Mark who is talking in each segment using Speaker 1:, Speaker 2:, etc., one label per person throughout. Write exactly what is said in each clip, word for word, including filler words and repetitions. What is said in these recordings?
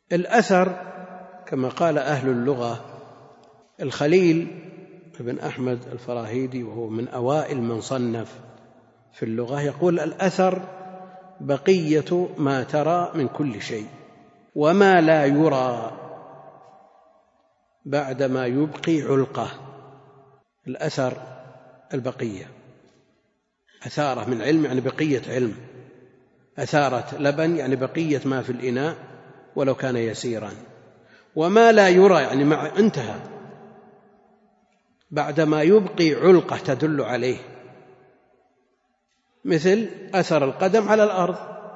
Speaker 1: الأثر كما قال أهل اللغة، الخليل بن أحمد الفراهيدي وهو من أوائل من صنف في اللغة يقول: الأثر بقية ما ترى من كل شيء وما لا يرى بعدما يبقي علقة. الأثر البقية، أثارة من علم يعني بقية علم، أثارة لبن يعني بقية ما في الإناء ولو كان يسيرا، وما لا يرى يعني مع انتهى بعدما يبقي علقة تدل عليه، مثل أثر القدم على الأرض.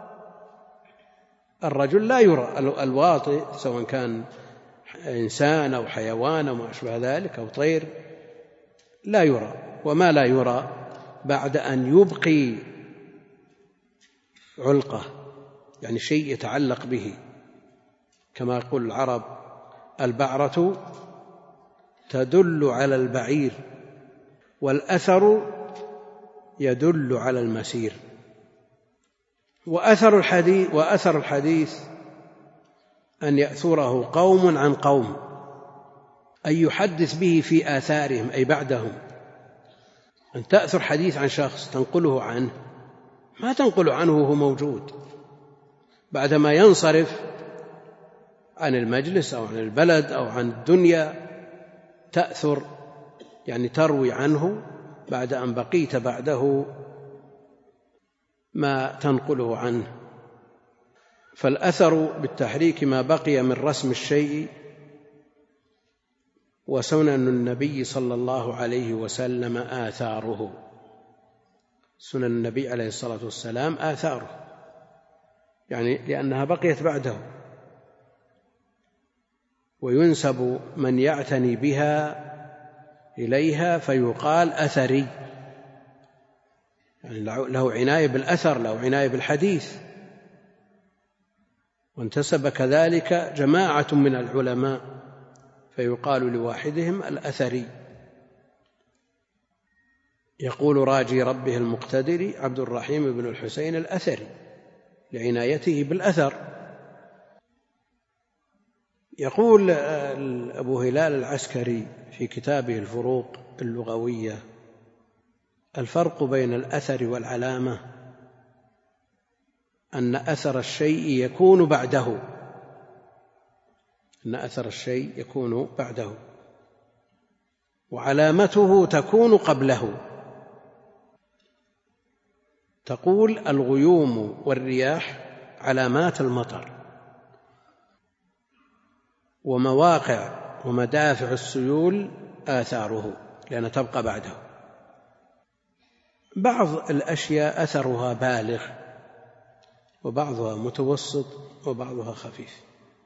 Speaker 1: الرجل لا يرى الواطئ سواء كان إنسان أو حيوان أو ما أشبه ذلك أو طير، لا يرى. وما لا يرى بعد أن يبقي علقة يعني شيء يتعلق به، كما يقول العرب: البعرة تدل على البعير والأثر يدل على المسير. وأثر الحديث, وأثر الحديث أن يأثره قوم عن قوم، أن يحدث به في آثارهم أي بعدهم. أن تأثر حديث عن شخص تنقله عنه، ما تنقله عنه وهو موجود، بعدما ينصرف عن المجلس أو عن البلد أو عن الدنيا تأثر يعني تروي عنه بعد أن بقيت بعده ما تنقله عنه. فالأثر بالتحريك ما بقي من رسم الشيء، وسنن النبي صلى الله عليه وسلم آثاره. سنن النبي عليه الصلاة والسلام آثاره يعني لأنها بقيت بعده، وينسب من يعتني بها إليها فيقال أثري، يعني له عناية بالأثر، له عناية بالحديث. وانتسب كذلك جماعة من العلماء فيقال لواحدهم الأثري. يقول راجي ربه المقتدر عبد الرحيم بن الحسين الأثري لعنايته بالأثر. يقول أبو هلال العسكري في كتابه الفروق اللغوية: الفرق بين الأثر والعلامة أن أثر الشيء يكون بعده أن أثر الشيء يكون بعده وعلامته تكون قبله. تقول: الغيوم والرياح علامات المطر، ومواقع ومدافع السيول آثاره لأن تبقى بعده. بعض الأشياء أثرها بالغ وبعضها متوسط وبعضها خفيف.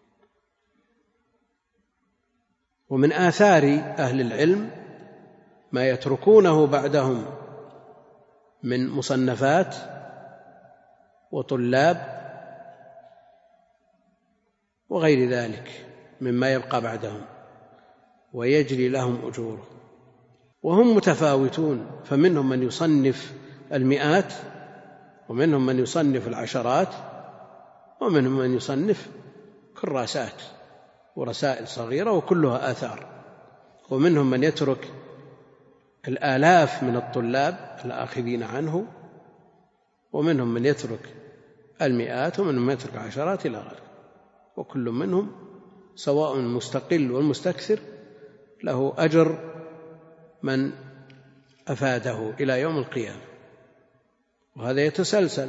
Speaker 1: ومن آثار أهل العلم ما يتركونه بعدهم من مصنفات وطلاب وغير ذلك مما يبقى بعدهم ويجري لهم أجوره، وهم متفاوتون، فمنهم من يصنف المئات، ومنهم من يصنف العشرات، ومنهم من يصنف كراسات ورسائل صغيرة وكلها آثار، ومنهم من يترك الآلاف من الطلاب الآخذين عنه، ومنهم من يترك المئات، ومنهم من يترك عشرات إلى غيره، وكل منهم سواء المستقل والمستكثر له أجر من أفاده إلى يوم القيامة، وهذا يتسلسل.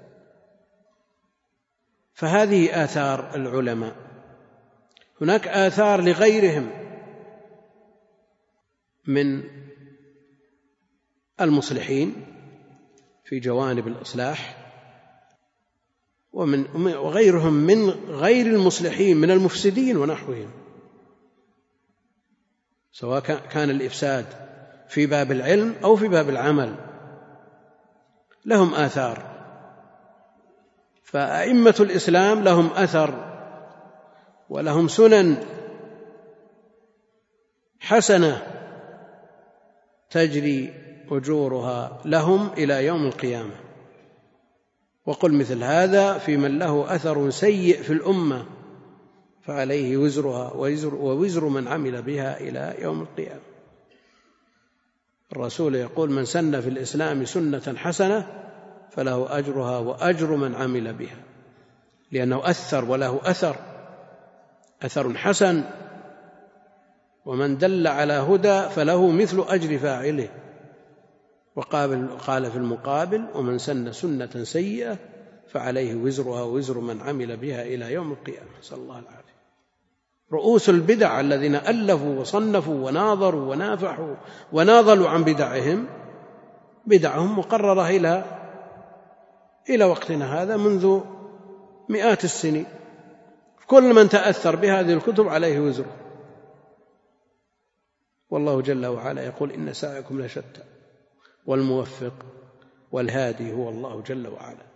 Speaker 1: فهذه آثار العلماء. هناك آثار لغيرهم من المصلحين في جوانب الإصلاح، ومن وغيرهم من غير المصلحين من المفسدين ونحوهم، سواء كان الإفساد في باب العلم أو في باب العمل، لهم آثار. فأئمة الإسلام لهم أثر ولهم سنن حسنة تجري أجورها لهم إلى يوم القيامة. وقل مثل هذا في من له أثر سيء في الأمة فعليه وزرها ووزر, ووزر من عمل بها إلى يوم القيامة. الرسول يقول: من سن في الإسلام سنة حسنة فله أجرها وأجر من عمل بها، لأنه أثر وله أثر أثر حسن، ومن دل على هدى فله مثل أجر فاعله. وقال في المقابل: ومن سن سنة سيئة فعليه وزرها ووزر من عمل بها إلى يوم القيامة. نسأل الله العافية. رؤوس البدع الذين ألفوا وصنفوا وناظروا ونافحوا وناضلوا عن بدعهم، بدعهم مقررة إلى إلى وقتنا هذا منذ مئات السنين. كل من تأثر بهذه الكتب عليه وزره. والله جل وعلا يقول: إن سعيكم لشتى والموفق والهادي هو الله جل وعلا.